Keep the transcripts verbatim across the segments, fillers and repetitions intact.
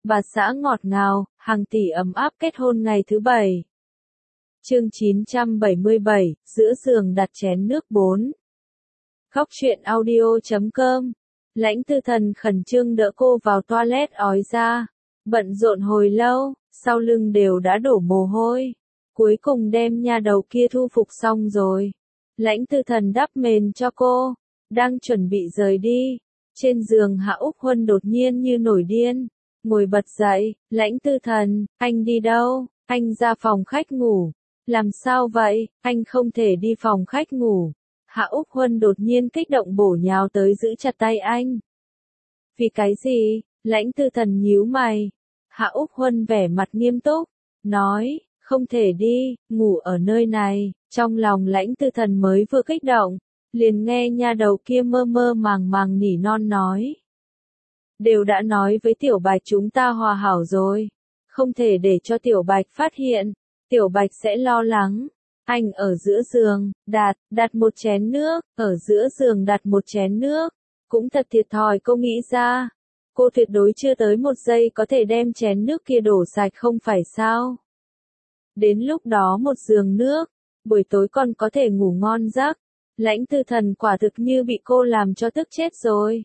bà xã ngọt ngào, hàng tỷ ấm áp kết hôn ngày thứ bảy. Chương chín trăm bảy mươi bảy, giữa giường đặt chén nước bốn. Góc truyện audio chấm com. Lãnh Tư Thần khẩn trương đỡ cô vào toilet ói ra. Bận rộn hồi lâu, sau lưng đều đã đổ mồ hôi. Cuối cùng đem nha đầu kia thu phục xong rồi. Lãnh Tư Thần đắp mền cho cô, đang chuẩn bị rời đi. Trên giường Hạ Úc Huân đột nhiên như nổi điên, ngồi bật dậy. Lãnh Tư Thần, anh đi đâu? Anh ra phòng khách ngủ. Làm sao vậy? Anh không thể đi phòng khách ngủ. Hạ Úc Huân đột nhiên kích động bổ nhào tới giữ chặt tay anh. Vì cái gì? Lãnh Tư Thần nhíu mày. Hạ Úc Huân vẻ mặt nghiêm túc, nói, không thể đi, ngủ ở nơi này. Trong lòng Lãnh Tư Thần mới vừa kích động, liền nghe nha đầu kia mơ mơ màng màng nỉ non nói. Đều đã nói với Tiểu Bạch chúng ta hòa hảo rồi. Không thể để cho Tiểu Bạch phát hiện. Tiểu Bạch sẽ lo lắng. Anh ở giữa giường, đặt, đặt một chén nước, ở giữa giường đặt một chén nước. Cũng thật thiệt thòi cô nghĩ ra. Cô tuyệt đối chưa tới một giây có thể đem chén nước kia đổ sạch không phải sao. Đến lúc đó một giường nước, buổi tối còn có thể ngủ ngon giấc. Lãnh Tư Thần quả thực như bị cô làm cho tức chết rồi.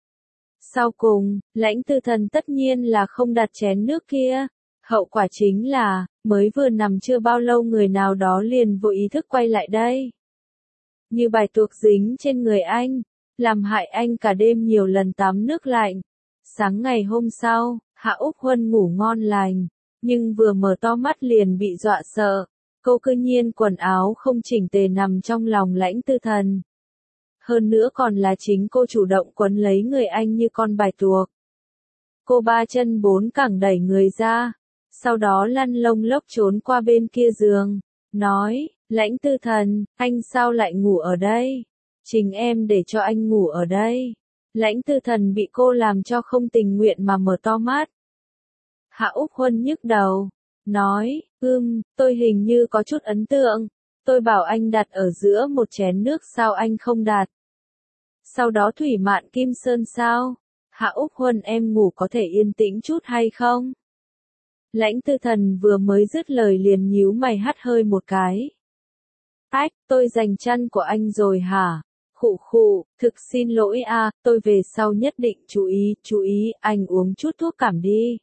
Sau cùng, Lãnh Tư Thần tất nhiên là không đặt chén nước kia. Hậu quả chính là, mới vừa nằm chưa bao lâu người nào đó liền vô ý thức quay lại đây. Như bài tuộc dính trên người anh, làm hại anh cả đêm nhiều lần tắm nước lạnh. Sáng ngày hôm sau, Hạ Úc Huân ngủ ngon lành, nhưng vừa mở to mắt liền bị dọa sợ. Cô cư nhiên quần áo không chỉnh tề nằm trong lòng Lãnh Tư Thần. Hơn nữa còn là chính cô chủ động quấn lấy người anh như con bài tuộc. Cô ba chân bốn cẳng đẩy người ra, sau đó lăn lông lốc trốn qua bên kia giường, nói, Lãnh Tư Thần, anh sao lại ngủ ở đây? Chính em để cho anh ngủ ở đây. Lãnh Tư Thần bị cô làm cho không tình nguyện mà mở to mắt. Hạ Úc Huân nhức đầu, nói, ưm, tôi hình như có chút ấn tượng. Tôi bảo anh đặt ở giữa một chén nước sao anh không đặt? Sau đó Thủy Mạn Kim Sơn sao? Hạ Úc Huân em ngủ có thể yên tĩnh chút hay không? Lãnh Tư Thần vừa mới dứt lời liền nhíu mày hắt hơi một cái. Ách, tôi giành chăn của anh rồi hả? Khụ khụ, thực xin lỗi a, tôi về sau nhất định chú ý, chú ý, anh uống chút thuốc cảm đi.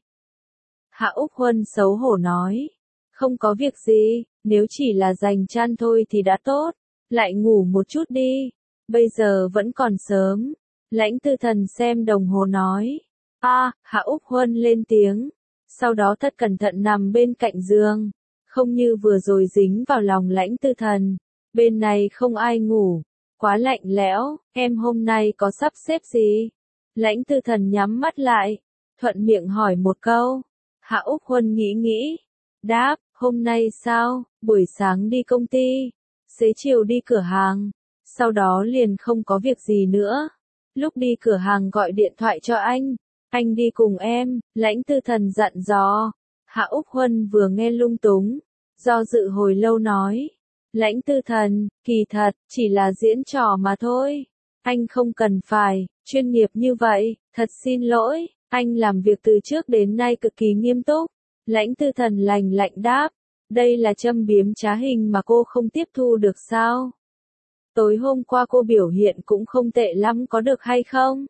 Hạ Úc Huân xấu hổ nói. Không có việc gì, nếu chỉ là giành chăn thôi thì đã tốt. Lại ngủ một chút đi. Bây giờ vẫn còn sớm. Lãnh Tư Thần xem đồng hồ nói. A, Hạ Úc Huân lên tiếng. Sau đó thật cẩn thận nằm bên cạnh giường. Không như vừa rồi dính vào lòng Lãnh Tư Thần. Bên này không ai ngủ. Quá lạnh lẽo, em hôm nay có sắp xếp gì? Lãnh Tư Thần nhắm mắt lại. Thuận miệng hỏi một câu. Hạ Úc Huân nghĩ nghĩ. Đáp, hôm nay sao? Buổi sáng đi công ty. Xế chiều đi cửa hàng. Sau đó liền không có việc gì nữa. Lúc đi cửa hàng gọi điện thoại cho anh. Anh đi cùng em, Lãnh Tư Thần dặn dò. Hạ Úc Huân vừa nghe lung túng. Do dự hồi lâu nói. Lãnh Tư Thần, kỳ thật, chỉ là diễn trò mà thôi. Anh không cần phải, chuyên nghiệp như vậy, thật xin lỗi. Anh làm việc từ trước đến nay cực kỳ nghiêm túc. Lãnh Tư Thần lành lạnh đáp. Đây là châm biếm trá hình mà cô không tiếp thu được sao? Tối hôm qua cô biểu hiện cũng không tệ lắm có được hay không?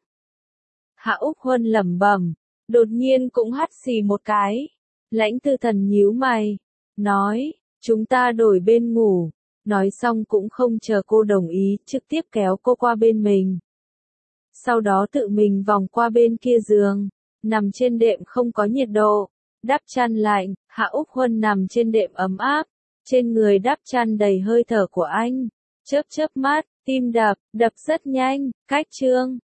Hạ Úc Huân lẩm bẩm, đột nhiên cũng hắt xì một cái. Lãnh Tư Thần nhíu mày, nói, chúng ta đổi bên ngủ. Nói xong cũng không chờ cô đồng ý, trực tiếp kéo cô qua bên mình. Sau đó tự mình vòng qua bên kia giường, nằm trên đệm không có nhiệt độ, đắp chăn lạnh. Hạ Úc Huân nằm trên đệm ấm áp, trên người đắp chăn đầy hơi thở của anh. Chớp chớp mắt, tim đập, đập rất nhanh, cách chương.